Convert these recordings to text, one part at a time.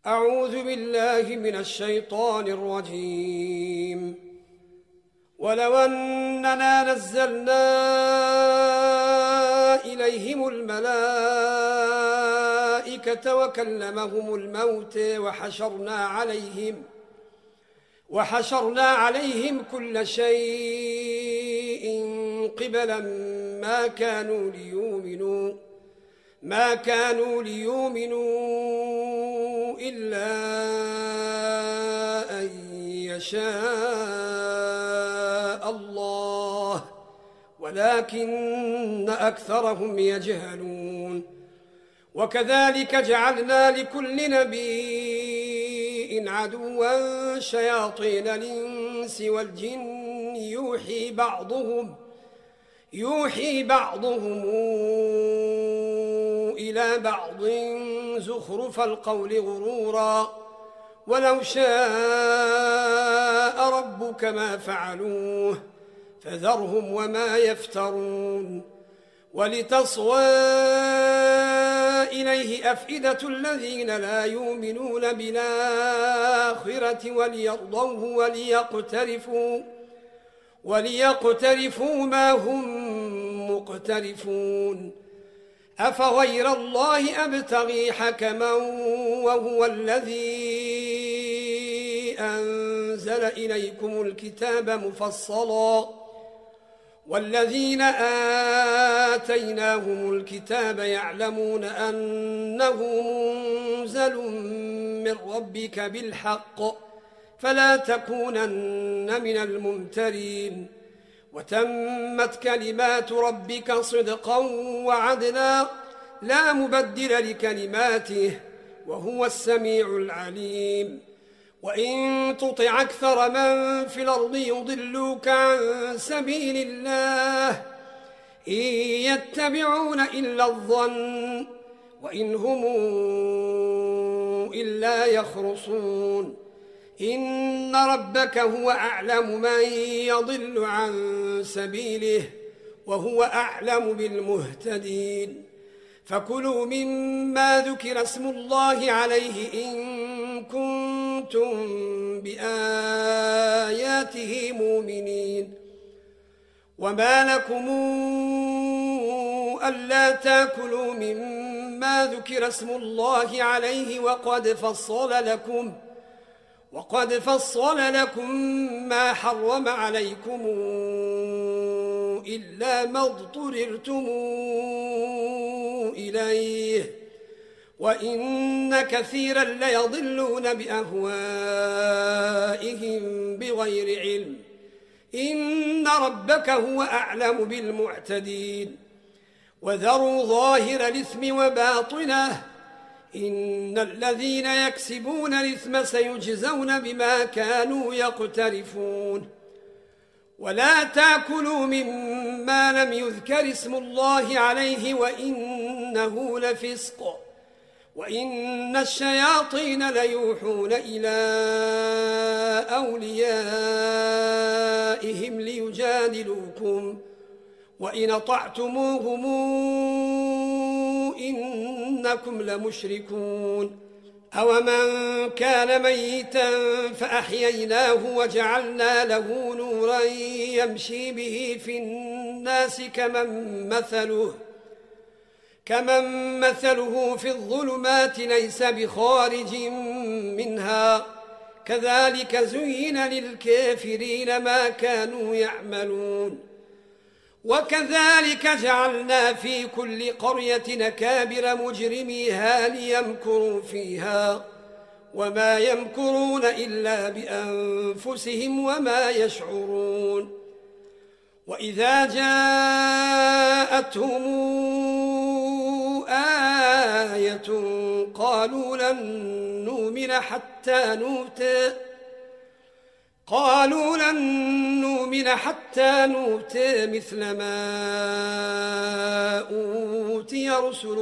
أعوذ بالله من الشيطان الرجيم. ولو أننا نزلنا إليهم الملائكة وكلمهم الموت وحشرنا عليهم كل شيء قبلا ما كانوا ليؤمنوا إلا أن يشاء الله ولكن أكثرهم يجهلون. وكذلك جعلنا لكل نبي عدوا شياطين الإنس والجن يوحي بعضهم إلى بعض زخرف القول غرورا ولو شاء ربك ما فعلوه فذرهم وما يفترون. ولتصغى إليه أفئدة الذين لا يؤمنون بالآخرة وليرضوه وليقترفوا ما هم مقترفون. أفغير الله أبتغي حكما وهو الذي أنزل إليكم الكتاب مفصلا والذين آتيناهم الكتاب يعلمون أنه منزل من ربك بالحق فلا تكونن من الممترين. وتمت كلمات ربك صدقا وعدلا لا مبدل لكلماته وهو السميع العليم. وإن تطع أكثر من في الأرض يضلوك عن سبيل الله إن يتبعون إلا الظن وإن هم إلا يخرصون. إن ربك هو أعلم من يضل عن سبيله وهو أعلم بالمهتدين. فكلوا مما ذكر اسم الله عليه إن كنتم بآياته مؤمنين. وما لكم ألا تأكلوا مما ذكر اسم الله عليه وقد فصل لكم ما حرم عليكم إلا ما اضطررتم إليه وإن كثيرا ليضلون بأهوائهم بغير علم. إن ربك هو أعلم بالمعتدين. وذروا ظاهر الإثم وباطنه إن الذين يكسبون الإثم سيجزون بما كانوا يقترفون. ولا تأكلوا مما لم يذكر اسم الله عليه وإنه لفسق وإن الشياطين ليوحون إلى أوليائهم ليجادلوكم وإن أطعتموهم إنكم لمشركون. أومن كان ميتا فأحييناه وجعلنا له نورا يمشي به في الناس كمن مثله في الظلمات ليس بخارج منها كذلك زين للكافرين ما كانوا يعملون. وكذلك جعلنا في كل قرية أكابر مجرميها ليمكروا فيها وما يمكرون إلا بأنفسهم وما يشعرون. وإذا جاءتهم آية قالوا لن نؤمن حتى نؤتى مثل ما أوتي رسل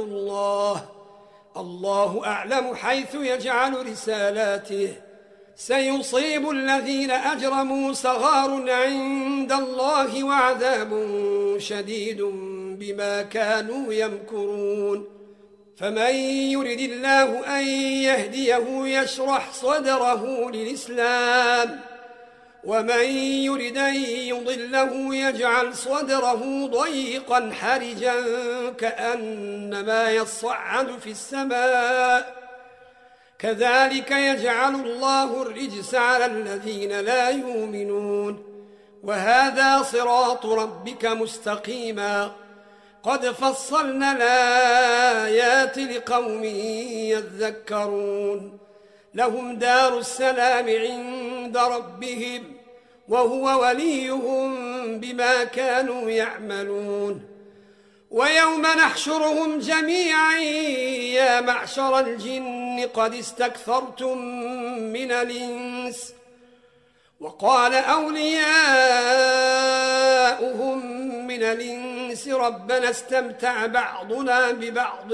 الله أعلم حيث يجعل رسالاته سيصيب الذين أجرموا صغار عند الله وعذاب شديد بما كانوا يمكرون. فمن يرد الله أن يهديه يشرح صدره للإسلام ومن يرد أن يضله يجعل صدره ضيقا حرجا كأنما يصعد في السماء كذلك يجعل الله الرجس على الذين لا يؤمنون وهذا صراط ربك مستقيما قد فصلنا الآيات لقوم يذكرون لهم دار السلام عند ربهم وهو وليهم بما كانوا يعملون ويوم نحشرهم جميعا يا معشر الجن قد استكثرتم من الإنس وقال أولياؤهم من الإنس ربنا استمتع بعضنا ببعض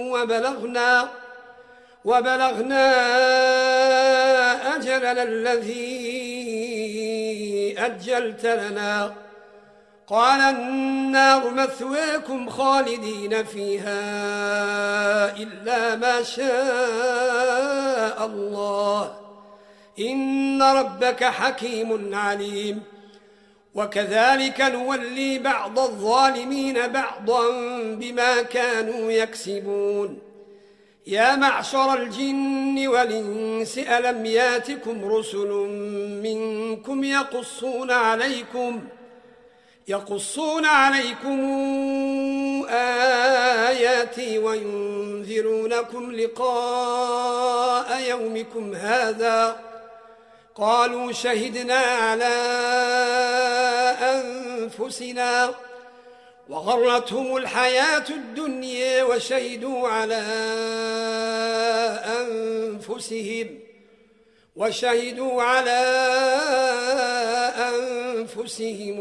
وبلغنا أجلنا الذي أجلت لنا قال النار مثواكم خالدين فيها إلا ما شاء الله إن ربك حكيم عليم وكذلك نولي بعض الظالمين بعضا بما كانوا يكسبون يا معشر الجن والإنس ألم ياتكم رسل منكم يقصون عليكم آياتي وينذرونكم لقاء يومكم هذا قالوا شهدنا على أنفسنا وغرتهم الحياة الدنيا وشهدوا على أنفسهم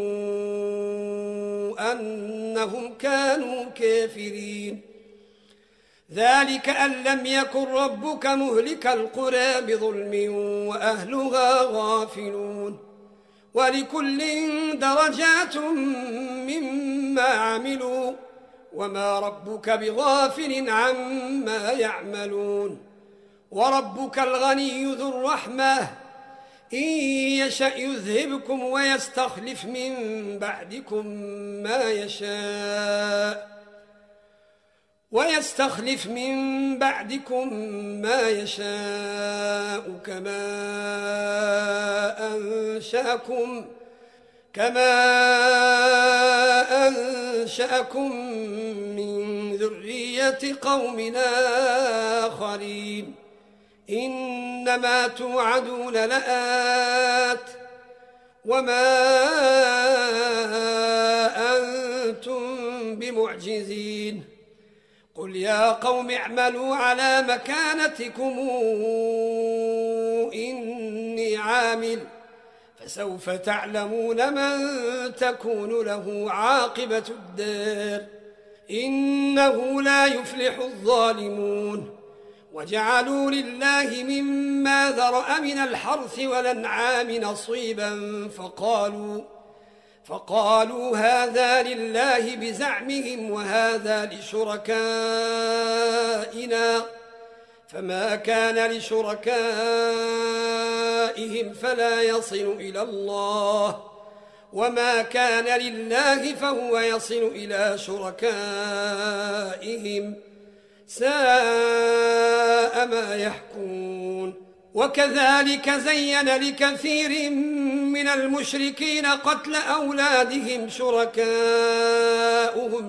أنهم كانوا كافرين ذلك أن لم يكن ربك مهلك القرى بظلم وأهلها غافلون ولكل درجات مما عملوا وما ربك بغافل عما يعملون وربك الغني ذو الرحمة إن يشأ يذهبكم ويستخلف من بعدكم ما يشاء كما أنشأكم من ذرية قوم آخرين إنما توعدون لآت وما أنتم بمعجزين قل يا قوم اعملوا على مكانتكم إني عامل فسوف تعلمون من تكون له عاقبة الدار إنه لا يفلح الظالمون وجعلوا لله مما ذرأ من الحرث والأنعام نصيبا فقالوا هذا لله بزعمهم وهذا لشركائنا فما كان لشركائهم فلا يصل إلى الله وما كان لله فهو يصل إلى شركائهم ساء ما يحكمون وكذلك زين لكثير من المشركين قتل أولادهم شركاؤهم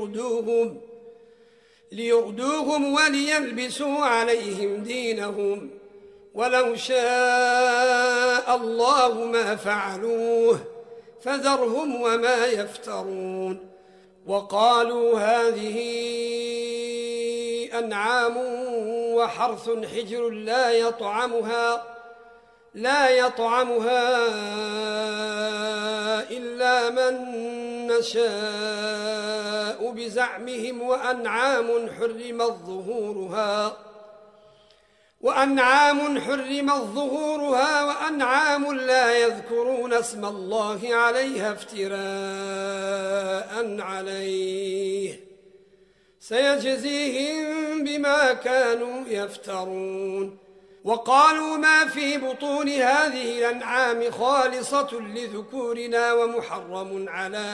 ليردوهم وليلبسوا عليهم دينهم ولو شاء الله ما فعلوه فذرهم وما يفترون وقالوا هذه أنعام وحرث حجر لا يطعمها إلا من نشاء بزعمهم وأنعام حرمت ظهورها وأنعام لا يذكرون اسم الله عليها افتراء عليه سيجزيهم بما كانوا يفترون وقالوا ما في بطون هذه الأنعام خالصة لذكورنا ومحرم على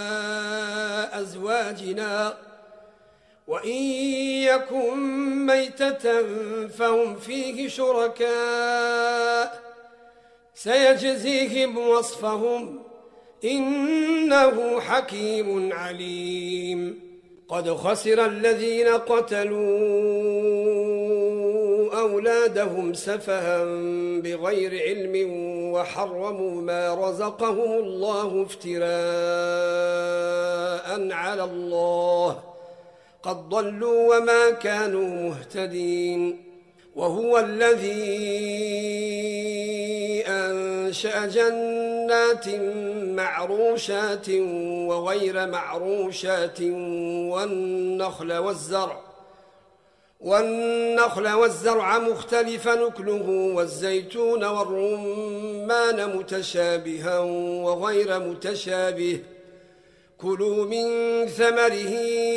أزواجنا وإن يكن ميتة فهم فيه شركاء سيجزيهم وصفهم إنه حكيم عليم قد خسر الذين قتلوا أولادهم سفها بغير علم وحرموا ما رزقهم الله افتراء على الله قد ضلوا وما كانوا مهتدين وهو الذي أنشأ جنات معروشات وغير معروشات والنخل والزرع مختلف نكله والزيتون والرمان متشابها وغير متشابه كلوا من ثمره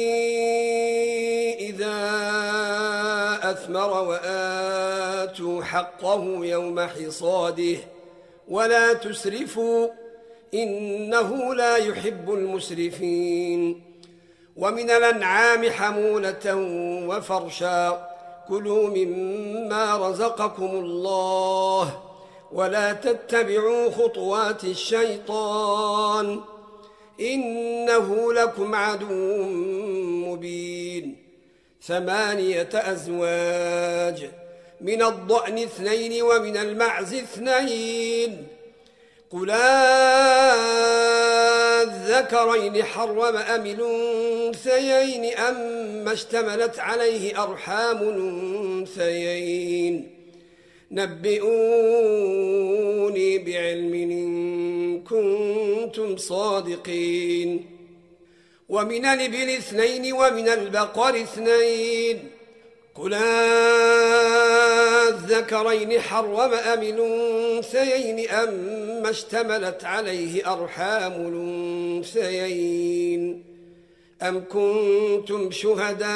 إذا أثمر وآتوا حقه يوم حصاده ولا تسرفوا إنه لا يحب المسرفين ومن الأنعام حمولة وفرشا كلوا مما رزقكم الله ولا تتبعوا خطوات الشيطان إنه لكم عدو مبين 8 أزواج من الضأن 2 ومن المعز 2 قل الذكرين حرم أم الأنثيين أما اشتملت عليه أرحام الأنثيين نبئوني بعلم إن كنتم صادقين ومن الإبل 2 ومن البقر 2 قل الذكرين حرم أم الأنثيين أما اشتملت عليه أرحام الأنثيين أم كنتم شهداء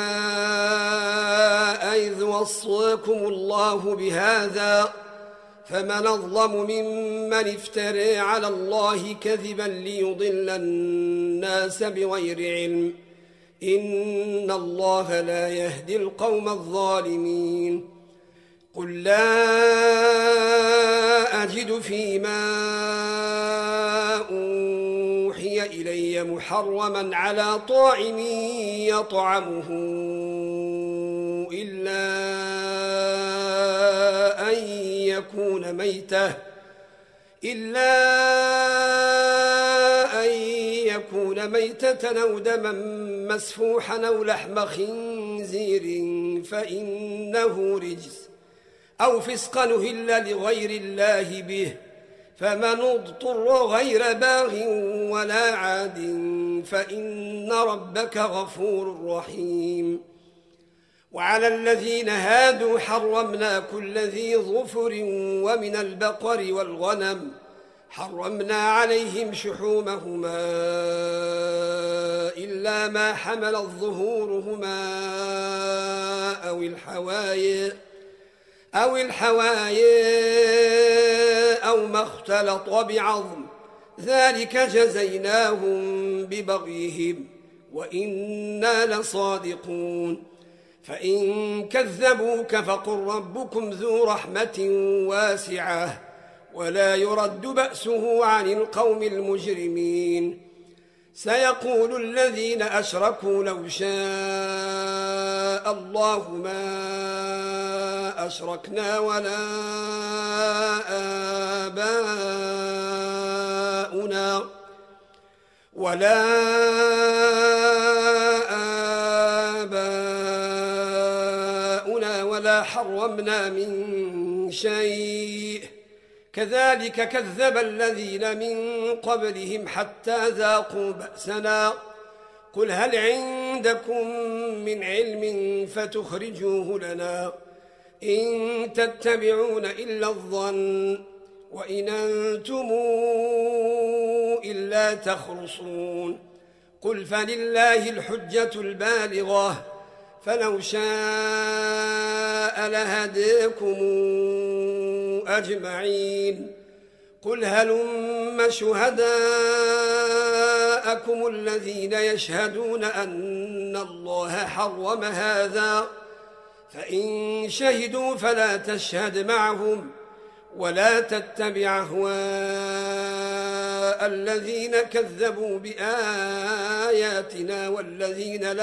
إذ وصاكم الله بهذا فمن أظلم ممن افترى على الله كذبا ليضل الناس بغير علم إن الله لا يهدي القوم الظالمين قل لا أجد فيما أوحي إلي محرما على طاعم يطعمه إلا أن يكون ميتة أو دما مسفوحا أو لحم خنزير فإنه رجس أو فسقا أهل لغير الله به فمن اضطر غير باغ ولا عاد فإن ربك غفور رحيم وعلى الذين هادوا حرمنا كل ذي ظفر ومن البقر والغنم حرمنا عليهم شحومهما إلا ما حملت ظهورهما أو الحوايا أو ما اختلط بعظم ذلك جزيناهم ببغيهم وإنا لصادقون فإن كذبوك فقل ربكم ذو رحمة واسعة ولا يرد بأسه عن القوم المجرمين سيقول الذين أشركوا لو شاء الله ما أشركنا ولا آباؤنا ولا حرمنا من شيء كذلك كذب الذين من قبلهم حتى ذاقوا بأسنا قل هل عندكم من علم فتخرجوه لنا إن تتبعون إلا الظن وإن أنتم إلا تخرصون قل فلله الحجة البالغة فلو شاء لهديكم أجمعين. قل هلم شهداءكم الذين يشهدون أن الله حرم هذا، فإن شهدوا فلا تشهد معهم، ولا تتبع أهواء الذين كذبوا بآياتنا والذين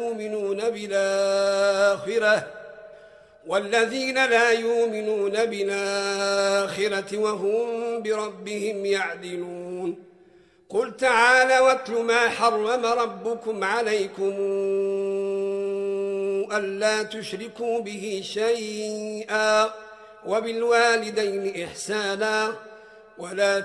لا يؤمنون بالآخرة وهم بربهم يعدلون. قل تعالى واتل ما حرم ربكم عليكم ألا تشركوا به شيئا وبالوالدين إحسانا ولا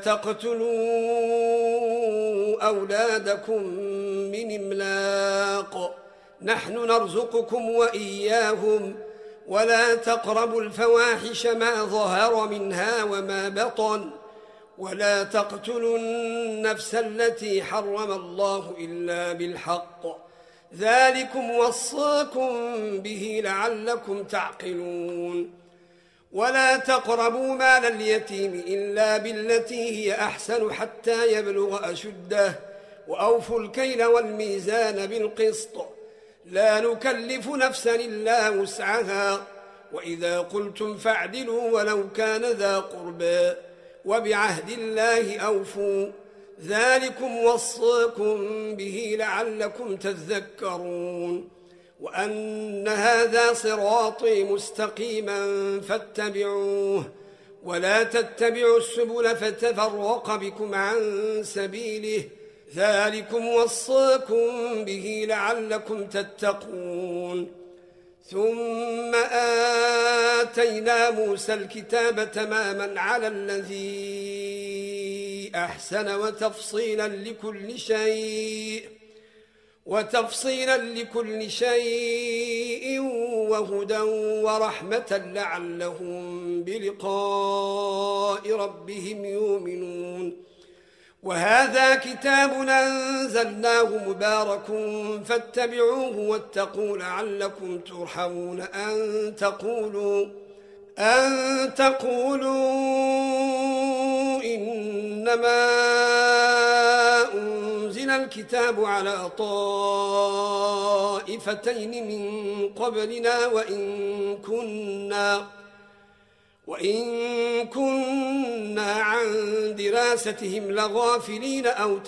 تقتلوا أولادكم من إملاق نحن نرزقكم وإياهم ولا تقربوا الفواحش ما ظهر منها وما بطن ولا تقتلوا النفس التي حرم الله إلا بالحق ذلكم وصاكم به لعلكم تعقلون. ولا تقربوا مال اليتيم إلا بالتي هي أحسن حتى يبلغ أشده وأوفوا الكيل والميزان بالقسط لا نكلف نفسا إلا وسعها وإذا قلتم فاعدلوا ولو كان ذا قربى وبعهد الله أوفوا ذلكم وصاكم به لعلكم تذكرون. وأن هذا صراطي مستقيما فاتبعوه ولا تتبعوا السبل فتفرق بكم عن سبيله ذلكم وصاكم به لعلكم تتقون. ثم آتينا موسى الكتاب تماما على الذي أحسن وتفصيلا لكل شيء وهدى ورحمة لعلهم بلقاء ربهم يؤمنون. وهذا كتاب أنزلناه مبارك فاتبعوه واتقوا لعلكم ترحمون أن تقولوا إنما أنزل الكتاب على طائفتين من قبلنا وإن كنا عن دراستهم لغافلين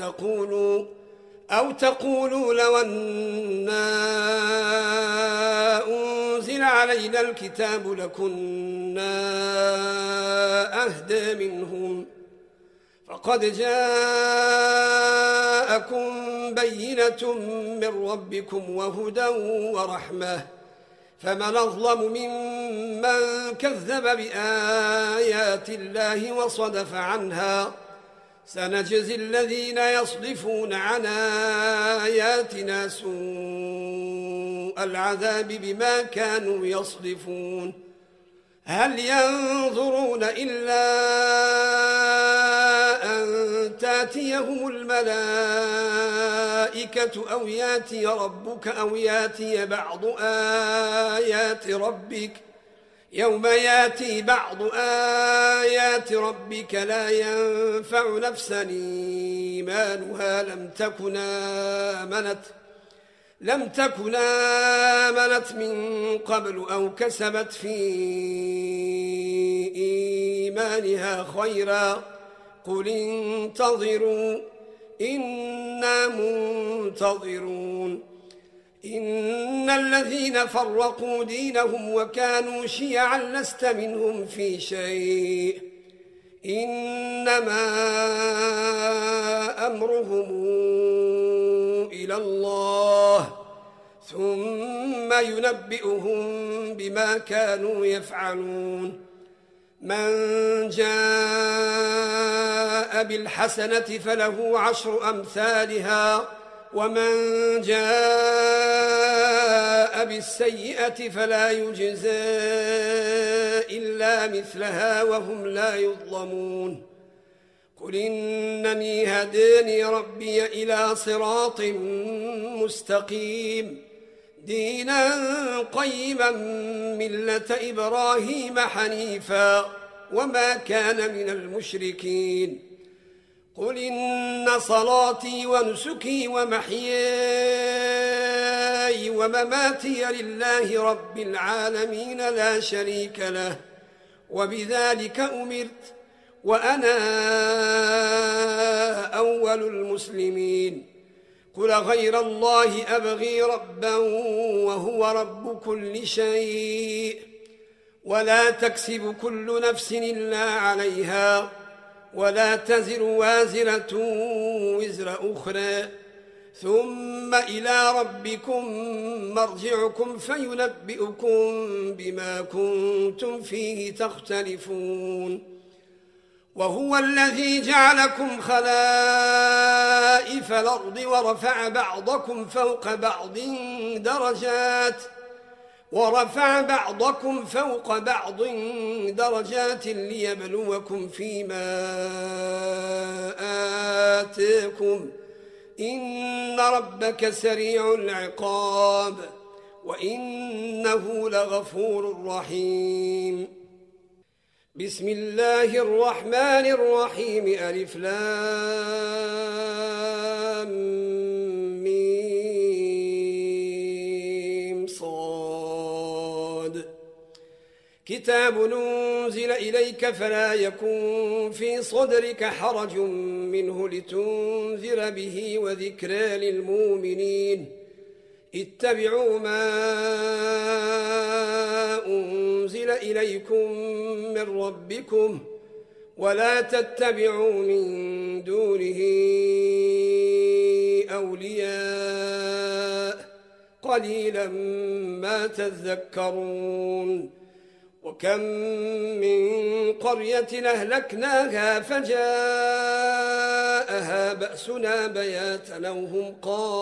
أو تقولوا لو أنا أنزل علينا الكتاب لكنا أهدى منهم فقد جاءكم بينة من ربكم وهدى ورحمة فمن أظلم ممن كذب بآيات الله وصدف عنها سنجزي الذين يصدفون عن آياتنا سوء العذاب بما كانوا يصدفون. هل ينظرون إلا أن تأتيهم الملائكة أو يأتي ربك أو يأتي بعض آيات ربك يوم يأتي بعض آيات ربك لا ينفع نفسا إيمانها لم تكن آمنت من قبل أو كسبت في إيمانها خيرا قل انتظروا إنا منتظرون. إن الذين فرقوا دينهم وكانوا شيعا لست منهم في شيء إنما أمرهم إلى الله ثم ينبئهم بما كانوا يفعلون. من جاء بالحسنة فله 10 أمثالها ومن جاء بالسيئة فلا يجزى إلا مثلها وهم لا يظلمون. قل إنني هداني ربي إلى صراط مستقيم دينا قيما ملة إبراهيم حنيفا وما كان من المشركين قل إن صلاتي ونسكي ومحياي ومماتي لله رب العالمين لا شريك له وبذلك أمرت وأنا أول المسلمين قل غير الله أبغي ربا وهو رب كل شيء ولا تكسب كل نفس إلا عليها ولا تزر وازرة وزر أخرى ثم إلى ربكم مرجعكم فينبئكم بما كنتم فيه تختلفون وهو الذي جعلكم خلائف الأرض ورفع بعضكم فوق بعض درجات ليبلوكم فيما آتاكم إن ربك سريع العقاب وإنه لغفور رحيم بسم الله الرحمن الرحيم ألف لام ميم صاد كتاب ننزل إليك فلا يكن في صدرك حرج منه لتنذر به وذكرى للمؤمنين اتبعوا ما أنزل إليكم من ربكم ولا تتبعوا من دونه أولياء قليلا ما تذكرون وكم من قرية أهلكناها فجاءها بأسنا بياتا أو هم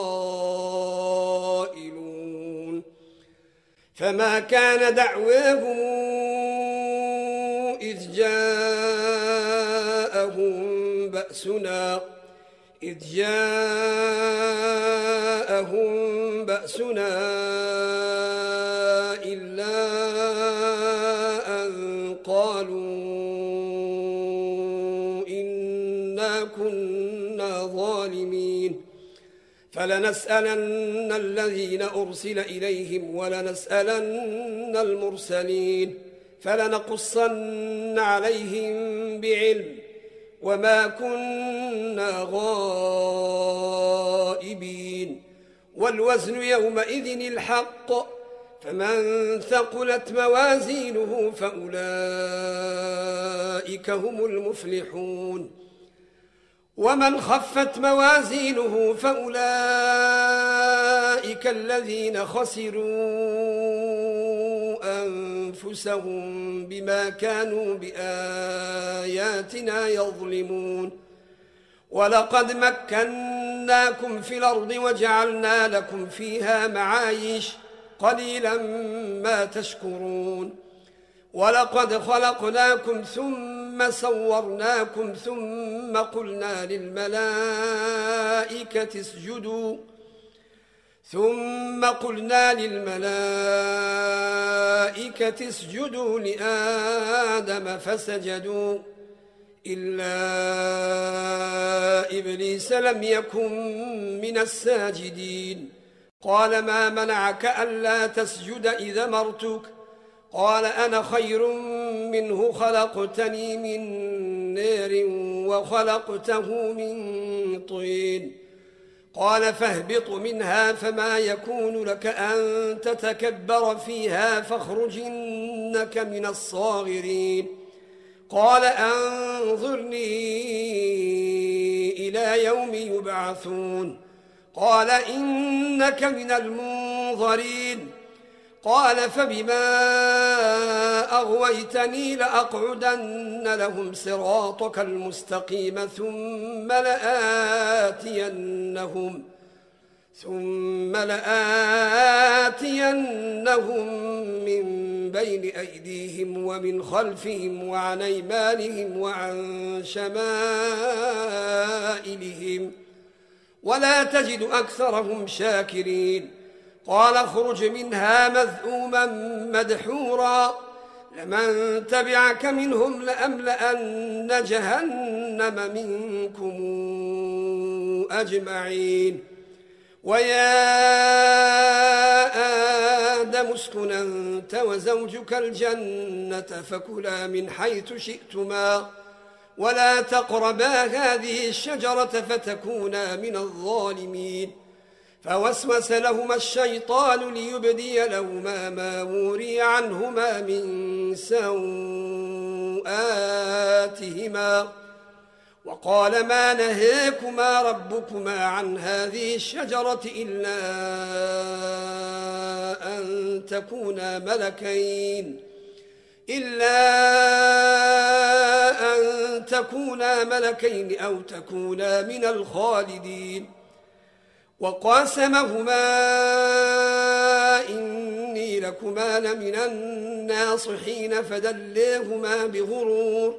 قائلون فما كان دعواهم إذ جاءهم بأسنا إلا أن قالوا إنا كنا ظالمين فلنسألن الذين أرسل إليهم ولنسألن المرسلين فلنقصن عليهم بعلم وما كنا غائبين والوزن يومئذ الحق فمن ثقلت موازينه فأولئك هم المفلحون ومن خفت موازينه فأولئك الذين خسروا أنفسهم بما كانوا بآياتنا يظلمون ولقد مكناكم في الأرض وجعلنا لكم فيها معايش قليلا ما تشكرون ولقد خلقناكم ثم صورناكم ثم قلنا للملائكة اسجدوا لآدم فسجدوا إلا إبليس لم يكن من الساجدين قال ما منعك ألا تسجد إذا أمرتك قال أنا خير منه خلقتني من نار وخلقته من طين قال فاهبط منها فما يكون لك أن تتكبر فيها فاخرج إنك من الصاغرين قال أنظرني إلى يوم يبعثون قال إنك من المنظرين قال فبما أغويتني لأقعدن لهم صراطك المستقيم ثم لآتينهم من بين أيديهم ومن خلفهم وعن أيمانهم وعن شمائلهم ولا تجد أكثرهم شاكرين قال اخرج منها مذءوما مدحورا لمن تبعك منهم لأملأن جهنم منكم أجمعين ويا آدم اسكن أنت وزوجك الجنة فكلا من حيث شئتما ولا تقربا هذه الشجرة فتكونا من الظالمين فوسوس لهما الشيطان ليبدي لهما ما وري عنهما من سوآتهما وقال ما نهاكما ربكما عن هذه الشجرة إلا أن تكونا ملكين أو تكونا من الخالدين وقاسمهما إني لكما لمن الناصحين فدليهما بغرور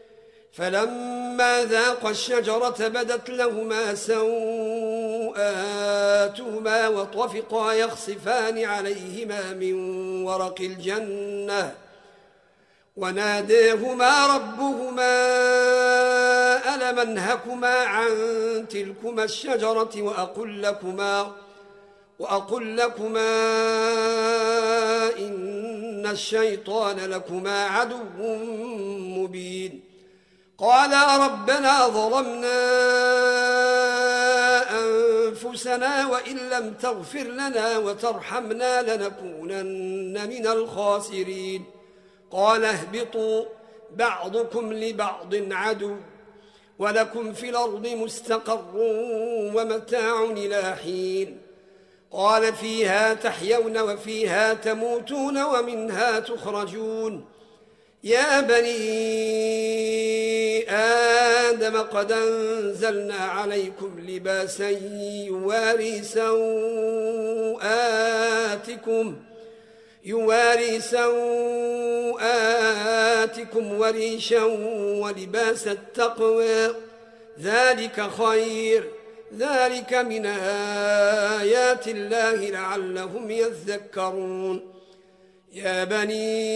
فلما ذاقا الشجرة بدت لهما سوآتهما وطفقا يخصفان عليهما من ورق الجنة وناديهما ربهما ألم أنهكما عن تلكما الشجرة وأقل لكما إن الشيطان لكما عدو مبين قالا ربنا ظلمنا أنفسنا وإن لم تغفر لنا وترحمنا لنكونن من الخاسرين قال اهبطوا بعضكم لبعض عدو ولكم في الأرض مستقر ومتاع إلى حين قال فيها تحيون وفيها تموتون ومنها تخرجون يا بني آدم قد أنزلنا عليكم لباسا يواري سوآتكم وريشا ولباس التقوى ذلك خير ذلك من آيات الله لعلهم يذكرون يا بني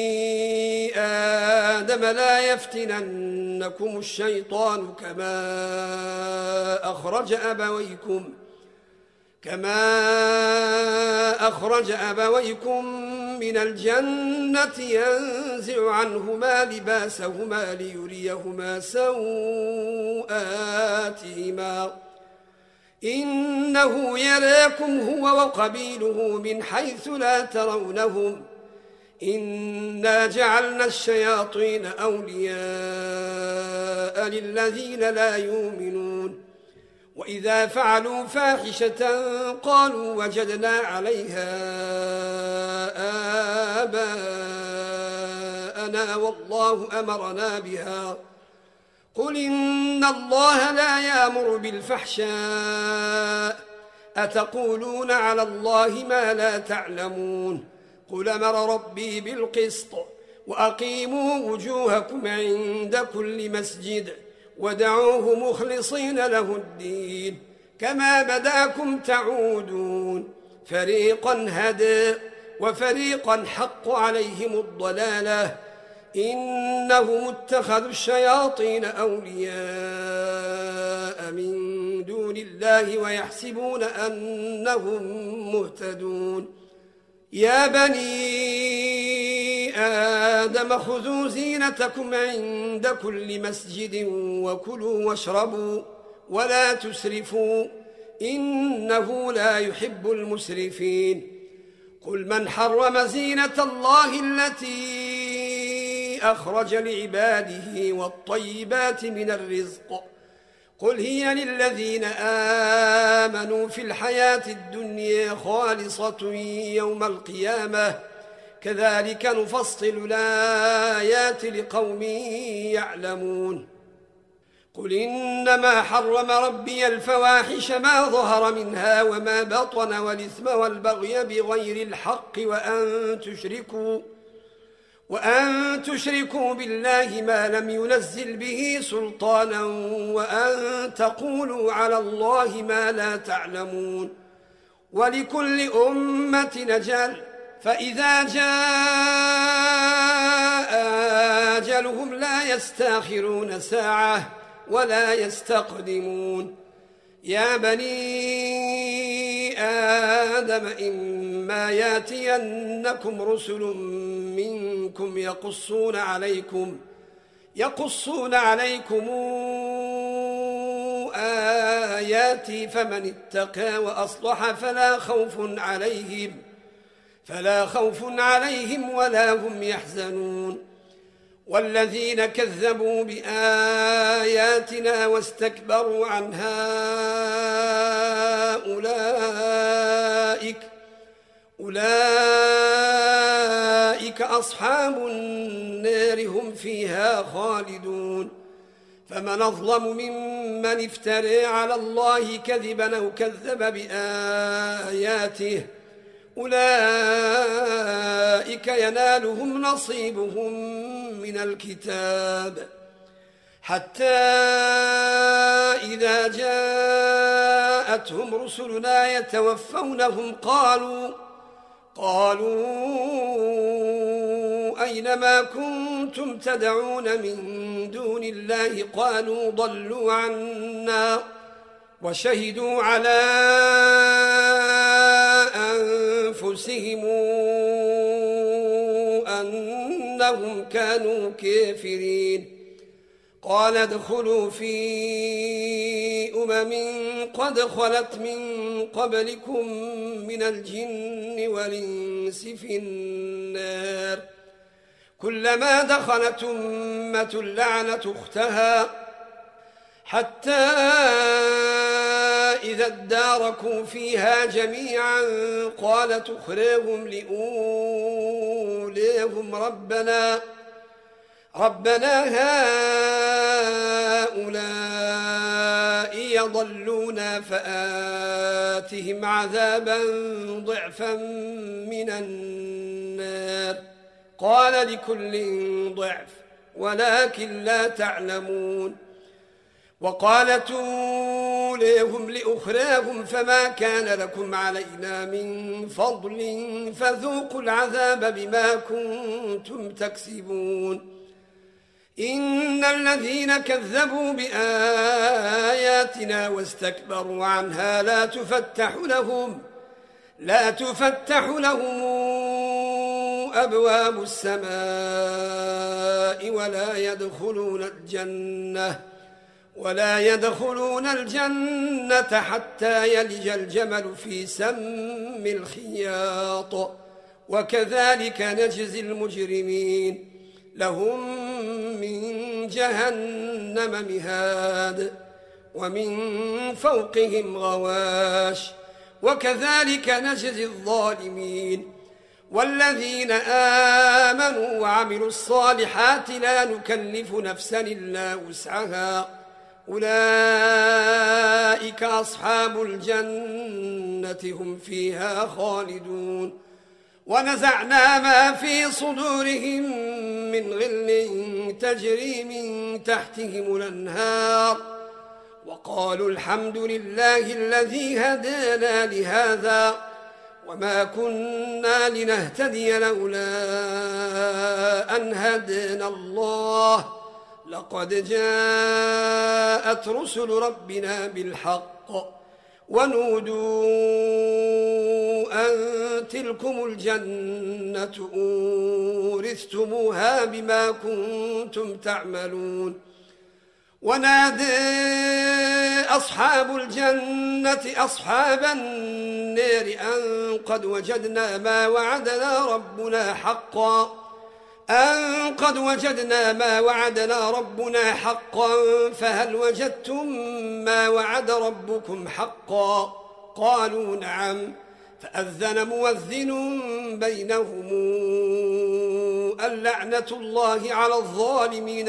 آدم لا يفتننكم الشيطان كما أخرج أبويكم من الجنة ينزع عنهما لباسهما ليريهما سوآتهما إنه يراكم هو وقبيله من حيث لا ترونهم إنا جعلنا الشياطين أولياء للذين لا يؤمنون وإذا فعلوا فاحشة قالوا وجدنا عليها آباءنا والله أمرنا بها قل إن الله لا يأمر بالفحشاء أتقولون على الله ما لا تعلمون قل أمر ربي بالقسط وأقيموا وجوهكم عند كل مسجد ودعوه مخلصين له الدين كما بداكم تعودون فريقا هدى وفريقا حق عليهم الضلالة إنهم اتخذوا الشياطين أولياء من دون الله ويحسبون أنهم مهتدون يا بني آدم خذوا زينتكم عند كل مسجد وكلوا واشربوا ولا تسرفوا إنه لا يحب المسرفين قل من حرم زينة الله التي أخرج لعباده والطيبات من الرزق قل هي للذين آمنوا في الحياة الدنيا خالصة يوم القيامة كذلك نفصل الآيات لقوم يعلمون قل إنما حرم ربي الفواحش ما ظهر منها وما بطن والإثم والبغي بغير الحق وأن تشركوا بالله ما لم ينزل به سلطانا وأن تقولوا على الله ما لا تعلمون ولكل أمة أجل فإذا جاء أجلهم لا يستأخرون ساعة ولا يستقدمون يا بني آدم إما ياتينكم رسل منكم يقصون عليكم آياتي فمن اتقى وأصلح فلا خوف عليهم ولا هم يحزنون والذين كذبوا بآياتنا واستكبروا عنها أولئك أصحاب النار هم فيها خالدون فمن أظلم ممن افترى على الله كذبا أو كذب بآياته أولئك ينالهم نصيبهم من الكتاب حتى إذا جاءتهم رسلنا يتوفونهم قالوا أين ما كنتم تدعون من دون الله قالوا ضلوا عنا وشهدوا على أنفسهم أنهم كانوا كافرين قال ادخلوا في قد خلت من قبلكم من الجن والإنس في النار كلما دخلت أمة لعنت أختها حتى إذا اداركوا فيها جميعا قالت أخراهم لأوليهم ربنا هؤلاء يضلونا فآتهم عذابا ضعفا من النار قال لكل ضعف ولكن لا تعلمون وقالت أوليهم لأخراهم فما كان لكم علينا من فضل فذوقوا العذاب بما كنتم تكسبون إن الذين كذبوا بآياتنا واستكبروا عنها لا تفتح لهم أبواب السماء ولا يدخلون الجنة حتى يلج الجمل في سم الخياط وكذلك نجزي المجرمين لهم من جهنم مهاد ومن فوقهم غواش وكذلك نجزي الظالمين والذين آمنوا وعملوا الصالحات لا نكلف نفسا إلا وسعها أولئك أصحاب الجنة هم فيها خالدون ونزعنا ما في صدورهم من غل تجري من تحتهم الأنهار وقالوا الحمد لله الذي هدانا لهذا وما كنا لنهتدي لولا أن هدانا الله لقد جاءت رسل ربنا بالحق ونودوا أن تلكم الجنة أورثتموها بما كنتم تعملون ونادى أصحاب الجنة أصحاب النار أن قد وجدنا ما وعدنا ربنا حقا فهل وجدتم ما وعد ربكم حقا قالوا نعم فأذن مؤذن بينهم اللعنة الله على الظالمين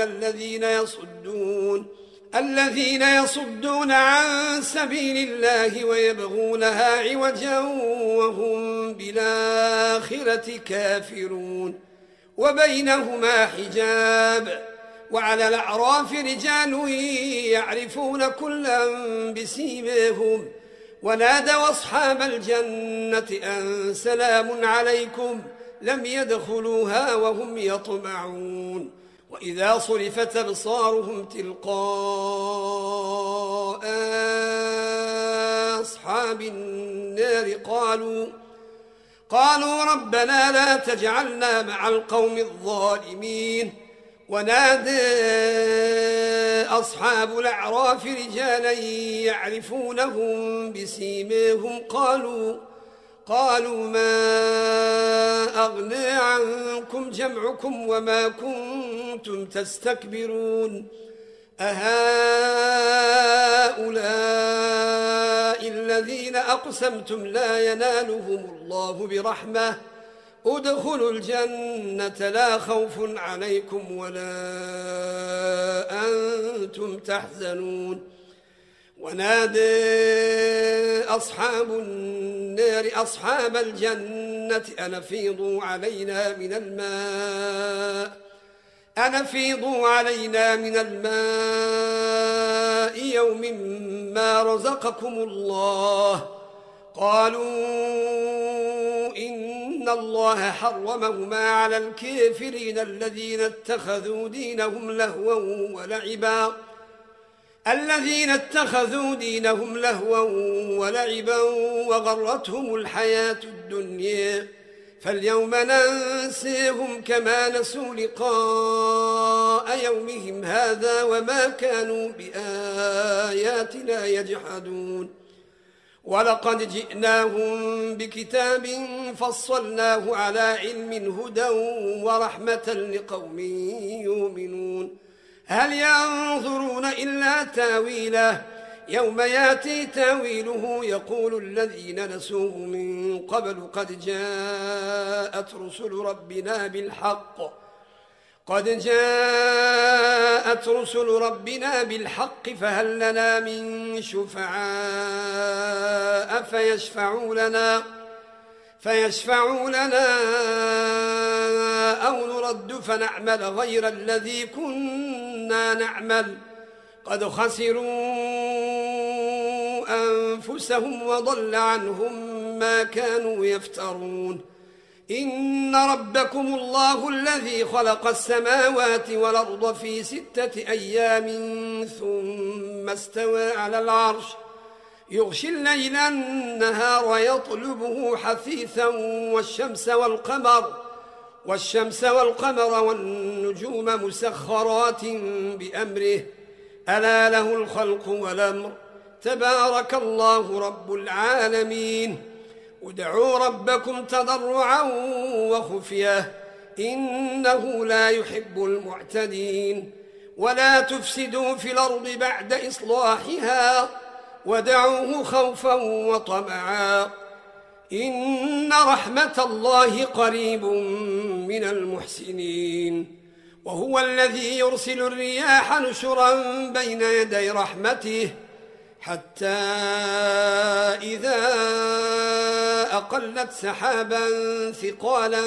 الذين يصدون عن سبيل الله ويبغونها عوجا وهم بالآخرة كافرون وبينهما حجاب وعلى الأعراف رجال يعرفون كلا بسيماهم ونادوا أصحاب الجنة أن سلام عليكم لم يدخلوها وهم يطمعون وإذا صرفت أبصارهم تلقاء أصحاب النار قالوا ربنا لا تجعلنا مع القوم الظالمين ونادى أصحاب الأعراف رجالا يعرفونهم بسيماهم قالوا ما أغنى عنكم جمعكم وما كنتم تستكبرون أهؤلاء الذين أقسمتم لا ينالهم الله برحمة ادخلوا الجنة لا خوف عليكم ولا أنتم تحزنون ونادى أصحاب النار أصحاب الجنة أن أفيضوا علينا من الماء يوم ما رزقكم الله قالوا إن الله حرمهما على الكافرين الذين اتخذوا دينهم لهوا ولعبا وغرتهم الحياة الدنيا فاليوم ننسيهم كما نسوا لقاء يومهم هذا وما كانوا بآياتنا يجحدون ولقد جئناهم بكتاب فصلناه على علم هدى ورحمة لقوم يؤمنون هل ينظرون إلا تاويله يوم ياتي تاويله يقول الذين نسوه من قبل قد جاءت رسل ربنا بالحق فهل لنا من شفعاء فيشفعوا لنا أو نرد فنعمل غير الذي كنا نعمل قد خسروا أنفسهم وضل عنهم ما كانوا يفترون إن ربكم الله الذي خلق السماوات والأرض في 6 أيام ثم استوى على العرش يغشي الليل النهار يطلبه حثيثا والشمس والقمر والنجوم مسخرات بأمره ألا له الخلق والأمر تبارك الله رب العالمين ادعوا ربكم تضرعا وخفية إنه لا يحب المعتدين ولا تفسدوا في الأرض بعد إصلاحها ودعوه خوفا وطمعا إن رحمة الله قريب من المحسنين وهو الذي يرسل الرياح نشرا بين يدي رحمته حتى إذا أقلت سحابا ثقالا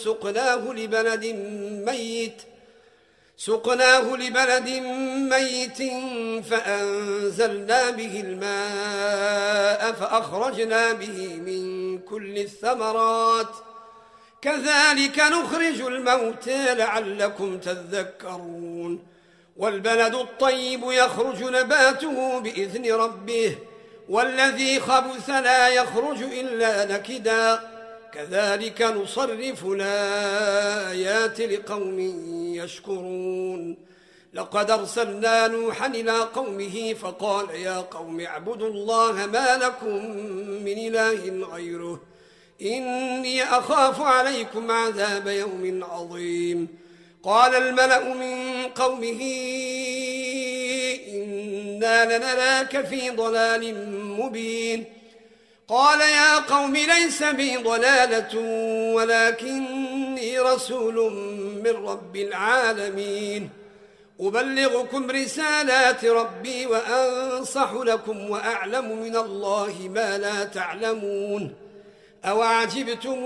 سقناه لبلد ميت فأنزلنا به الماء فأخرجنا به من كل الثمرات كذلك نخرج الموتى لعلكم تذكرون والبلد الطيب يخرج نباته بإذن ربه والذي خبث لا يخرج إلا نكدا كذلك نصرف الآيات لقوم يشكرون لقد أرسلنا نوحا إلى قومه فقال يا قوم اعبدوا الله ما لكم من إله غيره إني أخاف عليكم عذاب يوم عظيم قال الملأ من قومه إنا لنراك في ضلال مبين قال يا قوم ليس بي ضلالة ولكني رسول من رب العالمين أبلغكم رسالات ربي وأنصح لكم وأعلم من الله ما لا تعلمون أوعجبتم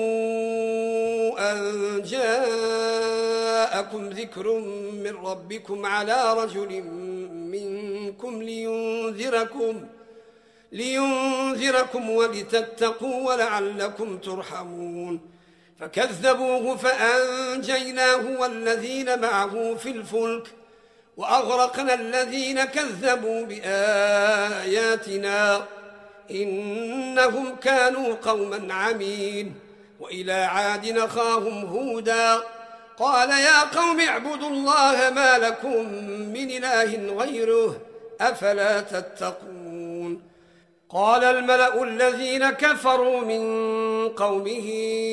أن جاءكم ذكر من ربكم على رجل منكم لينذركم ولتتقوا ولعلكم ترحمون فكذبوه فأنجيناه والذين معه في الفلك وأغرقنا الذين كذبوا بآياتنا إنهم كانوا قوما عمين وإلى عاد أخاهم هودا قال يا قوم اعبدوا الله ما لكم من إله غيره أفلا تتقون قال الملأ الذين كفروا من قومه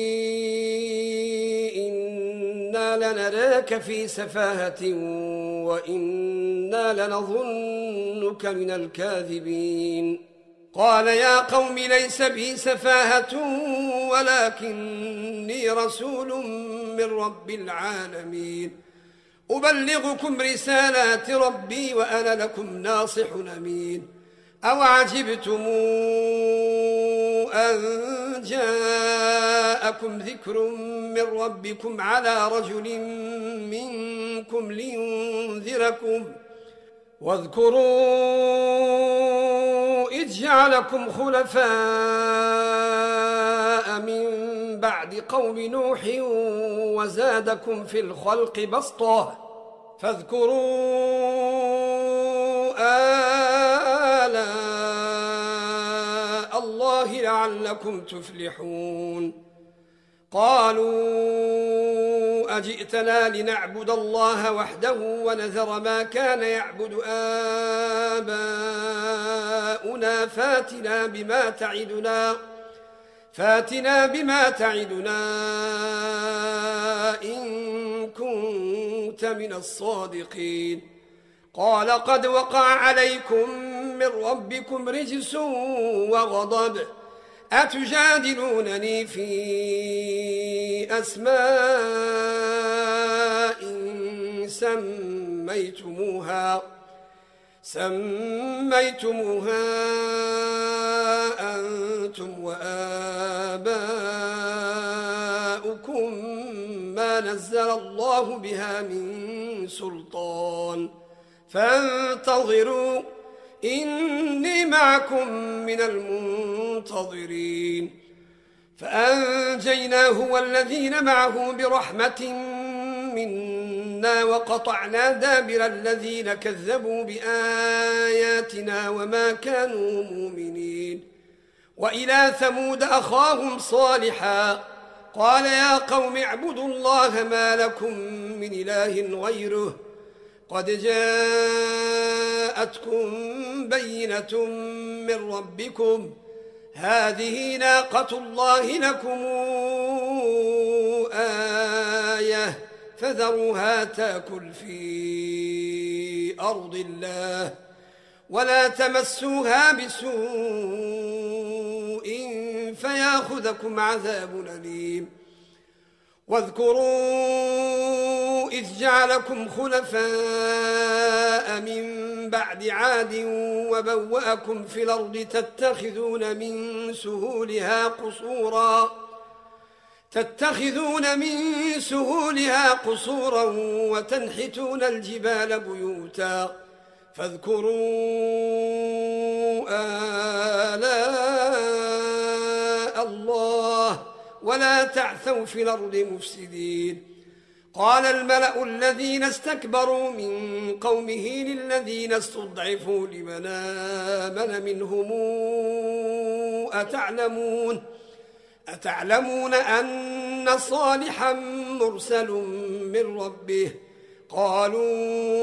إنا لنراك في سفاهة وإنا لنظنك من الكاذبين قال يا قوم ليس بي سفاهة ولكني رسول من رب العالمين أبلغكم رسالات ربي وأنا لكم ناصح أمين أوعجبتم أن جاءكم ذكر من ربكم على رجل منكم لينذركم واذكروا إذ جعلكم خلفاء من بعد قوم نوح وزادكم في الخلق بسطة فاذكروا آلاء الله لعلكم تفلحون قالوا أجئتنا لنعبد الله وحده ونذر ما كان يعبد آباؤنا فاتنا بما تعدنا إن كنت من الصادقين قال قد وقع عليكم من ربكم رجس وغضب أتجادلونني في أسماء سميتموها أنتم وآباؤكم ما نزل الله بها من سلطان فانتظروا إني معكم من المنتظرين فأنجيناه والذين معه برحمة منا وقطعنا دابر الذين كذبوا بآياتنا وما كانوا مؤمنين وإلى ثمود أخاهم صالحا قال يا قوم اعبدوا الله ما لكم من إله غيره قد جاءتكم بينة من ربكم هذه ناقة الله لكم آية فذروها تأكل في أرض الله ولا تمسوها بسوء فياخذكم عذاب أليم واذكروا إذ جعلكم خلفاء من بعد عاد وبوأكم في الأرض تتخذون من سهولها قصورا وتنحتون الجبال بيوتا فاذكروا آلاء الله ولا تعثوا في الأرض مفسدين قال الملأ الذين استكبروا من قومه للذين استضعفوا لمن آمن منهم أتعلمون أن صالحا مرسل من ربه قالوا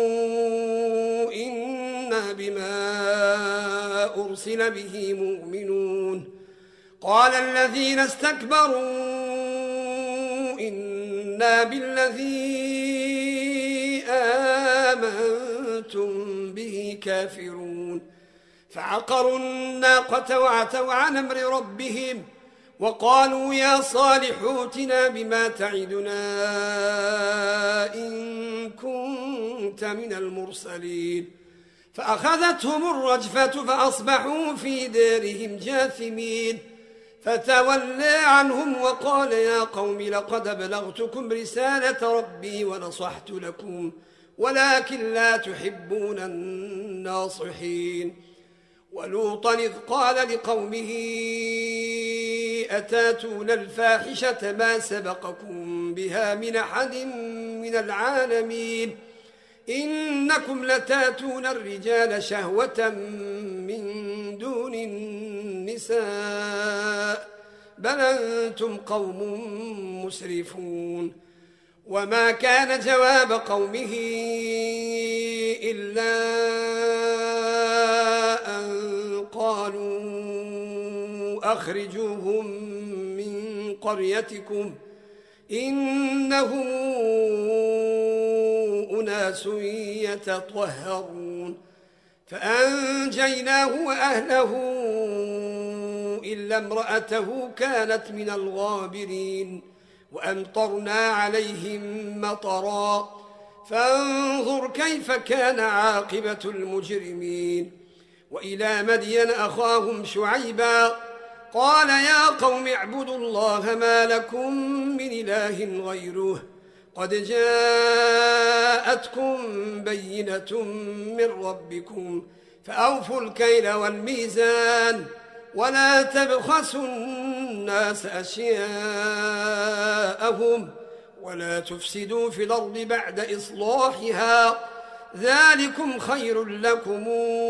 إنا بما أرسل به مؤمنون قال الذين استكبروا إنا بالذي آمنتم به كافرون فعقروا الناقة وعتوا عن أمر ربهم وقالوا يا صالح ائتنا بما تعدنا إن كنت من المرسلين فأخذتهم الرجفة فأصبحوا في دارهم جاثمين فتولى عنهم وقال يا قوم لقد أبلغتكم رسالة ربي ونصحت لكم ولكن لا تحبون الناصحين ولوطا إذ قال لقومه أتاتون الفاحشة ما سبقكم بها من أحد من العالمين إنكم لتاتون الرجال شهوة من دون النساء بل أنتم قوم مسرفون. وما كان جواب قومه إلا أن قالوا أخرجوهم من قريتكم إنهم أناس يتطهرون فأنجيناه وأهله إلا امرأته كانت من الغابرين وأمطرنا عليهم مطرا فانظر كيف كان عاقبة المجرمين. وإلى مدين أخاهم شعيبا قال يا قوم اعبدوا الله ما لكم من إله غيره قد جاءتكم بينة من ربكم فأوفوا الكيل والميزان ولا تبخسوا الناس أشياءهم ولا تفسدوا في الأرض بعد إصلاحها ذلكم خير لكم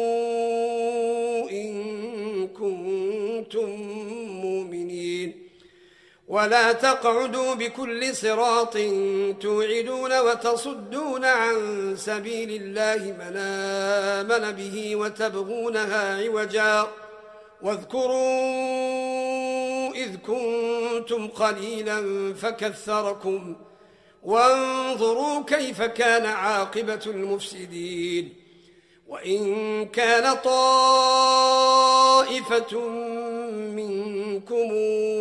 إن كنتم مؤمنين. ولا تقعدوا بكل صراط توعدون وتصدون عن سبيل الله من آمن به وتبغونها عوجا واذكروا إذ كنتم قليلا فكثركم وانظروا كيف كان عاقبة المفسدين. وإن كان طائفة منكم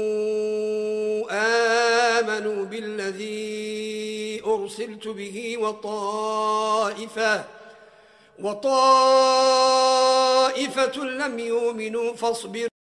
آمنوا بالذي أرسلت به وطائفة لم يؤمنوا فاصبروا